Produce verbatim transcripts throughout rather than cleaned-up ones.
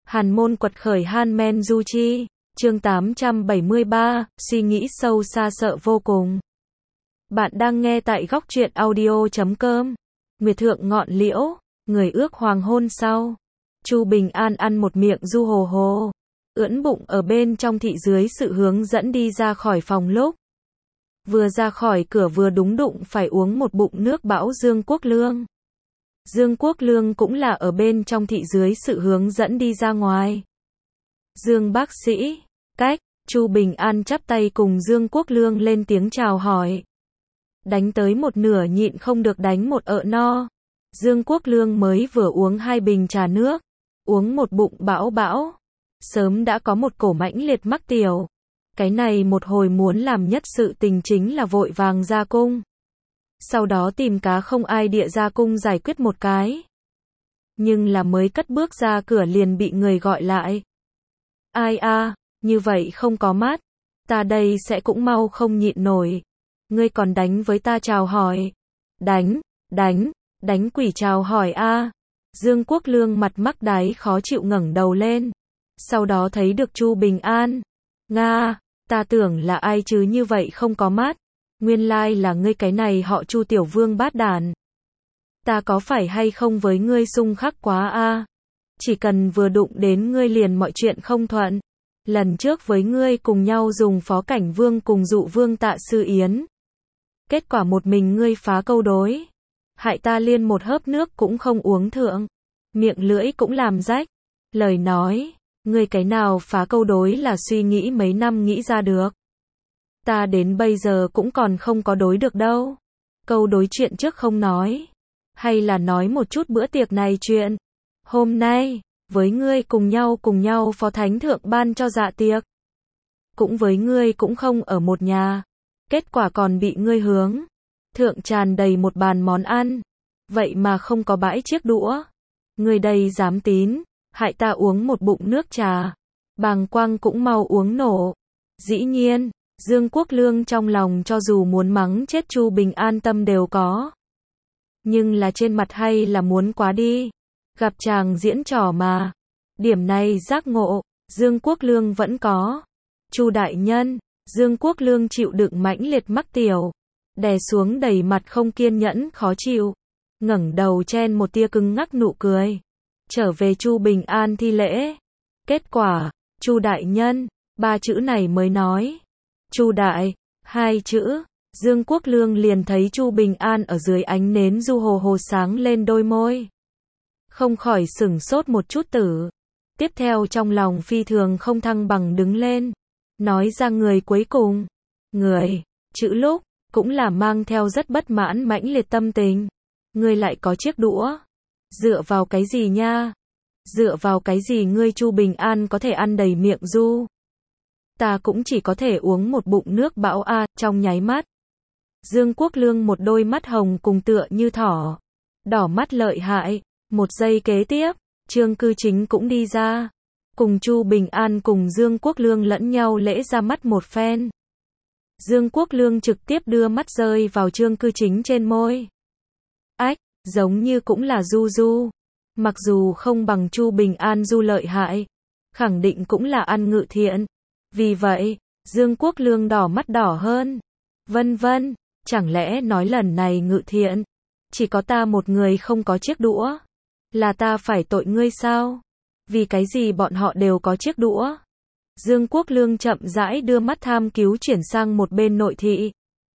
Hàn môn quật khởi Han Men Du Chi, chương tám trăm bảy mươi ba, suy nghĩ sâu xa sợ vô cùng. Bạn đang nghe tại góc truyện audio chấm com. Nguyệt thượng ngọn liễu, người ước hoàng hôn sau. Chu Bình An ăn một miệng du hồ hồ, ưỡn bụng ở bên trong thị dưới sự hướng dẫn đi ra khỏi phòng lúc. Vừa ra khỏi cửa vừa đúng đụng phải uống một bụng nước bão Dương Quốc Lương. Dương Quốc Lương cũng là ở bên trong thị dưới sự hướng dẫn đi ra ngoài. Dương bác sĩ, cách, Chu Bình An chắp tay cùng Dương Quốc Lương lên tiếng chào hỏi. Đánh tới một nửa nhịn không được đánh một ợ no. Dương Quốc Lương mới vừa uống hai bình trà nước, uống một bụng bão bão. Sớm đã có một cổ mãnh liệt mắc tiểu. Cái này một hồi muốn làm nhất sự tình chính là vội vàng ra cung. Sau đó tìm cá không ai địa ra cung giải quyết một cái. Nhưng là mới cất bước ra cửa liền bị người gọi lại. Ai a, như vậy không có mát. Ta đây sẽ cũng mau không nhịn nổi. Ngươi còn đánh với ta chào hỏi. Đánh, đánh, đánh quỷ chào hỏi a. Dương Quốc Lương mặt mắc đáy khó chịu ngẩng đầu lên. Sau đó thấy được Chu Bình An. Nga, ta tưởng là ai chứ như vậy không có mát. Nguyên lai là ngươi cái này họ Chu tiểu vương bát đàn. Ta có phải hay không với ngươi xung khắc quá a? Chỉ cần vừa đụng đến ngươi liền mọi chuyện không thuận. Lần trước với ngươi cùng nhau dùng phó cảnh vương cùng dụ vương Tạ Sư Yến. Kết quả một mình ngươi phá câu đối. Hại ta liên một hớp nước cũng không uống thượng. Miệng lưỡi cũng làm rách. Lời nói, ngươi cái nào phá câu đối là suy nghĩ mấy năm nghĩ ra được. Ta đến bây giờ cũng còn không có đối được đâu. Câu đối chuyện trước không nói. Hay là nói một chút bữa tiệc này chuyện. Hôm nay, với ngươi cùng nhau cùng nhau phó thánh thượng ban cho dạ tiệc. Cũng với ngươi cũng không ở một nhà. Kết quả còn bị ngươi hướng. Thượng tràn đầy một bàn món ăn. Vậy mà không có bãi chiếc đũa. Ngươi đây dám tín. Hại ta uống một bụng nước trà. Bàng quang cũng mau uống nổ. Dĩ nhiên. Dương Quốc Lương trong lòng cho dù muốn mắng chết Chu Bình An tâm đều có. Nhưng là trên mặt hay là muốn quá đi. Gặp chàng diễn trò mà. Điểm này giác ngộ, Dương Quốc Lương vẫn có. Chu đại nhân, Dương Quốc Lương chịu đựng mãnh liệt mắc tiểu. Đè xuống đầy mặt không kiên nhẫn khó chịu. Ngẩng đầu chen một tia cứng ngắc nụ cười. Trở về Chu Bình An thi lễ. Kết quả, Chu đại nhân, ba chữ này mới nói. Chu đại, hai chữ, Dương Quốc Lương liền thấy Chu Bình An ở dưới ánh nến du hồ hồ sáng lên đôi môi. Không khỏi sửng sốt một chút tử. Tiếp theo trong lòng phi thường không thăng bằng đứng lên. Nói ra người cuối cùng. Người, chữ lúc, cũng là mang theo rất bất mãn mãnh liệt tâm tình. Ngươi lại có chiếc đũa. Dựa vào cái gì nha? Dựa vào cái gì ngươi Chu Bình An có thể ăn đầy miệng du? Ta cũng chỉ có thể uống một bụng nước bão a, trong nháy mắt. Dương Quốc Lương một đôi mắt hồng cùng tựa như thỏ. Đỏ mắt lợi hại. Một giây kế tiếp, Trương Cư Chính cũng đi ra. Cùng Chu Bình An cùng Dương Quốc Lương lẫn nhau lễ ra mắt một phen. Dương Quốc Lương trực tiếp đưa mắt rơi vào Trương Cư Chính trên môi. Ách, giống như cũng là du du. Mặc dù không bằng Chu Bình An du lợi hại. Khẳng định cũng là ăn ngự thiện. Vì vậy, Dương Quốc Lương đỏ mắt đỏ hơn. Vân vân, chẳng lẽ nói lần này ngự thiện. Chỉ có ta một người không có chiếc đũa. Là ta phải tội ngươi sao? Vì cái gì bọn họ đều có chiếc đũa? Dương Quốc Lương chậm rãi đưa mắt tham cứu chuyển sang một bên nội thị.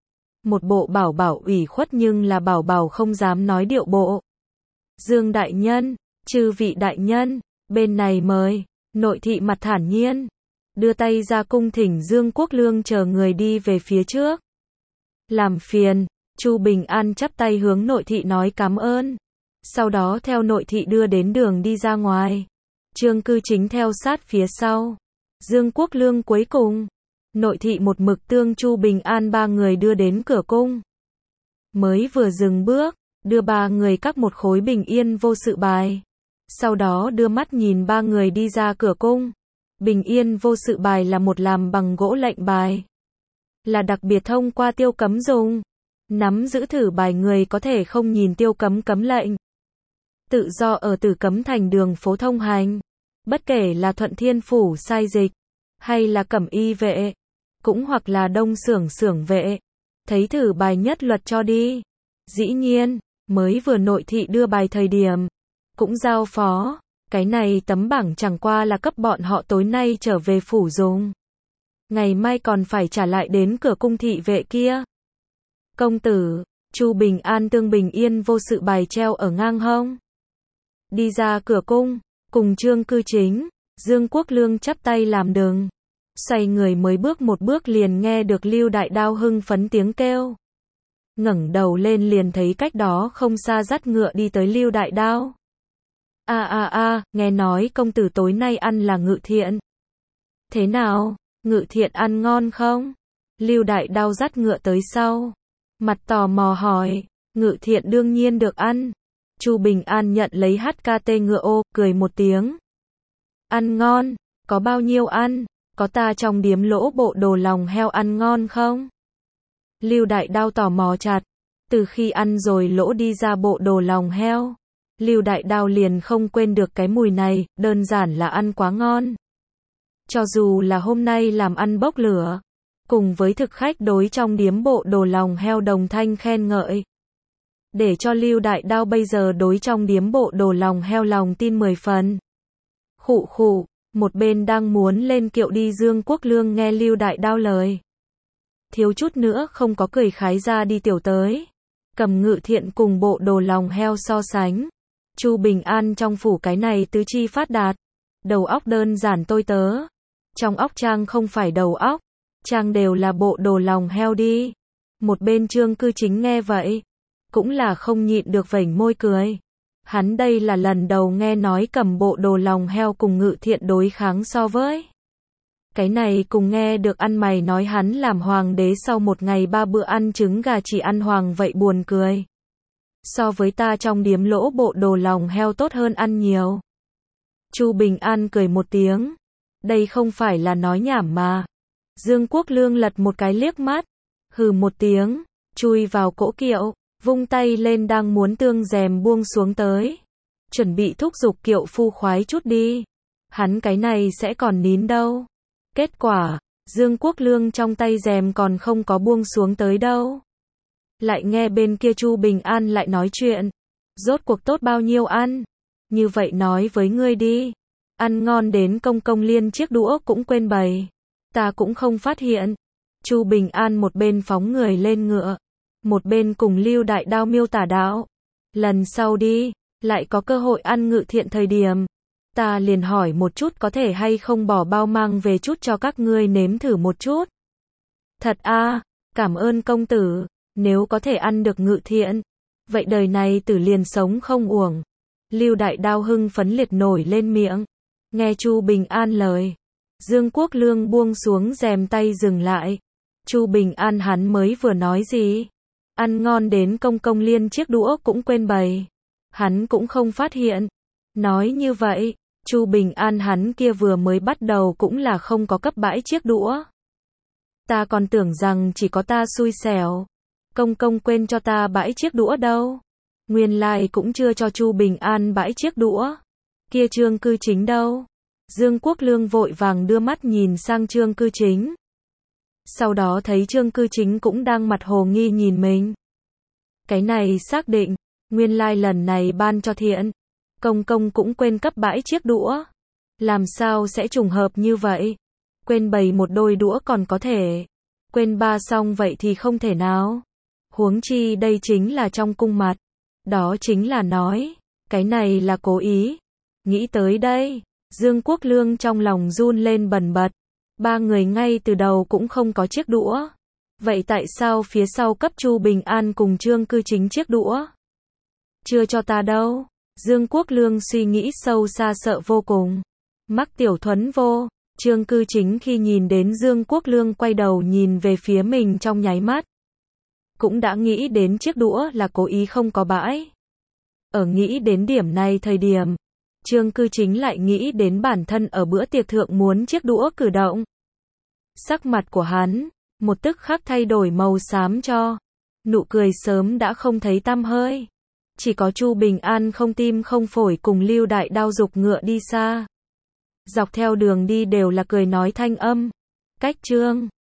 Một bộ bảo bảo ủy khuất nhưng là bảo bảo không dám nói điệu bộ. Dương đại nhân, chư vị đại nhân, bên này mời. Nội thị mặt thản nhiên. Đưa tay ra cung thỉnh Dương Quốc Lương chờ người đi về phía trước. Làm phiền, Chu Bình An chắp tay hướng nội thị nói cảm ơn. Sau đó theo nội thị đưa đến đường đi ra ngoài. Trương Cư Chính theo sát phía sau. Dương Quốc Lương cuối cùng. Nội thị một mực tương Chu Bình An ba người đưa đến cửa cung. Mới vừa dừng bước, đưa ba người cắt một khối bình yên vô sự bài. Sau đó đưa mắt nhìn ba người đi ra cửa cung. Bình yên vô sự bài là một làm bằng gỗ lệnh bài. Là đặc biệt thông qua tiêu cấm dùng. Nắm giữ thử bài người có thể không nhìn tiêu cấm cấm lệnh. Tự do ở Tử Cấm Thành đường phố thông hành. Bất kể là Thuận Thiên Phủ sai dịch, hay là Cẩm Y vệ, cũng hoặc là Đông Xưởng xưởng vệ, thấy thử bài nhất luật cho đi. Dĩ nhiên, mới vừa nội thị đưa bài thời điểm, cũng giao phó, cái này tấm bảng chẳng qua là cấp bọn họ tối nay trở về phủ dùng. Ngày mai còn phải trả lại đến cửa cung thị vệ kia. Công tử, Chu Bình An tương bình yên vô sự bài treo ở ngang hông. Đi ra cửa cung, cùng Trương Cư Chính, Dương Quốc Lương chắp tay làm đừng. Xoay người mới bước một bước liền nghe được Lưu Đại Đao hưng phấn tiếng kêu. Ngẩng đầu lên liền thấy cách đó không xa dắt ngựa đi tới Lưu Đại Đao. A a a, nghe nói công tử tối nay ăn là ngự thiện. Thế nào, ngự thiện ăn ngon không? Lưu Đại Đao dắt ngựa tới sau. Mặt tò mò hỏi, ngự thiện đương nhiên được ăn. Chu Bình An nhận lấy hát ca tê ngựa ô, cười một tiếng. Ăn ngon, có bao nhiêu ăn, có ta trong điếm lỗ bộ đồ lòng heo ăn ngon không? Lưu Đại Đao tò mò chặt, từ khi ăn rồi lỗ đi ra bộ đồ lòng heo, Lưu Đại Đao liền không quên được cái mùi này, đơn giản là ăn quá ngon. Cho dù là hôm nay làm ăn bốc lửa, cùng với thực khách đối trong điếm bộ đồ lòng heo đồng thanh khen ngợi. Để cho Lưu Đại Đao bây giờ đối trong điếm bộ đồ lòng heo lòng tin mười phần. Khụ khụ, một bên đang muốn lên kiệu đi Dương Quốc Lương nghe Lưu Đại Đao lời. Thiếu chút nữa không có cười khái ra đi tiểu tới. Cầm ngự thiện cùng bộ đồ lòng heo so sánh. Chu Bình An trong phủ cái này tứ chi phát đạt. Đầu óc đơn giản tôi tớ. Trong óc trang không phải đầu óc. Trang đều là bộ đồ lòng heo đi. Một bên Trương Cư Chính nghe vậy. Cũng là không nhịn được vểnh môi cười. Hắn đây là lần đầu nghe nói cầm bộ đồ lòng heo cùng ngự thiện đối kháng so với. Cái này cùng nghe được ăn mày nói hắn làm hoàng đế sau một ngày ba bữa ăn trứng gà chỉ ăn hoàng vậy buồn cười. So với ta trong điếm lỗ bộ đồ lòng heo tốt hơn ăn nhiều. Chu Bình An cười một tiếng. Đây không phải là nói nhảm mà. Dương Quốc Lương lật một cái liếc mắt. Hừ một tiếng, chui vào cỗ kiệu, vung tay lên đang muốn tương rèm buông xuống tới. Chuẩn bị thúc giục kiệu phu khoái chút đi. Hắn cái này sẽ còn nín đâu. Kết quả, Dương Quốc Lương trong tay rèm còn không có buông xuống tới đâu. Lại nghe bên kia Chu Bình An lại nói chuyện. Rốt cuộc tốt bao nhiêu ăn? Như vậy nói với ngươi đi. Ăn ngon đến công công liên chiếc đũa cũng quên bày. Ta cũng không phát hiện. Chu Bình An một bên phóng người lên ngựa. Một bên cùng Lưu Đại Đao miêu tả đạo. Lần sau đi, lại có cơ hội ăn ngự thiện thời điểm. Ta liền hỏi một chút có thể hay không bỏ bao mang về chút cho các ngươi nếm thử một chút. Thật a, à, cảm ơn công tử, nếu có thể ăn được ngự thiện. Vậy đời này tử liền sống không uổng. Lưu Đại Đao hưng phấn liệt nổi lên miệng. Nghe Chu Bình An lời. Dương Quốc Lương buông xuống rèm tay dừng lại. Chu Bình An hắn mới vừa nói gì? Ăn ngon đến công công liên chiếc đũa cũng quên bày. Hắn cũng không phát hiện. Nói như vậy, Chu Bình An hắn kia vừa mới bắt đầu cũng là không có cấp bãi chiếc đũa. Ta còn tưởng rằng chỉ có ta xui xẻo. Công công quên cho ta bãi chiếc đũa đâu. Nguyên lai cũng chưa cho Chu Bình An bãi chiếc đũa. Kia Trương Cư Chính đâu? Dương Quốc Lương vội vàng đưa mắt nhìn sang Trương Cư Chính. Sau đó thấy Trương Cư Chính cũng đang mặt hồ nghi nhìn mình. Cái này xác định, nguyên lai lần này ban cho thiện. Công công cũng quên cấp bãi chiếc đũa. Làm sao sẽ trùng hợp như vậy? Quên bày một đôi đũa còn có thể. Quên ba xong vậy thì không thể nào. Huống chi đây chính là trong cung mặt. Đó chính là nói. Cái này là cố ý. Nghĩ tới đây. Dương Quốc Lương trong lòng run lên bần bật. Ba người ngay từ đầu cũng không có chiếc đũa. Vậy tại sao phía sau cấp Chu Bình An cùng Trương Cư Chính chiếc đũa? Chưa cho ta đâu. Dương Quốc Lương suy nghĩ sâu xa sợ vô cùng. Mắc tiểu thuấn vô. Trương Cư Chính khi nhìn đến Dương Quốc Lương quay đầu nhìn về phía mình trong nháy mắt. Cũng đã nghĩ đến chiếc đũa là cố ý không có bãi. Ở nghĩ đến điểm này thời điểm. Trương Cư Chính lại nghĩ đến bản thân ở bữa tiệc thượng muốn chiếc đũa cử động. Sắc mặt của hắn, một tức khắc thay đổi màu xám cho. Nụ cười sớm đã không thấy tăm hơi. Chỉ có Chu Bình An không tim không phổi cùng Lưu Đại Đao giục ngựa đi xa. Dọc theo đường đi đều là cười nói thanh âm. Cách chương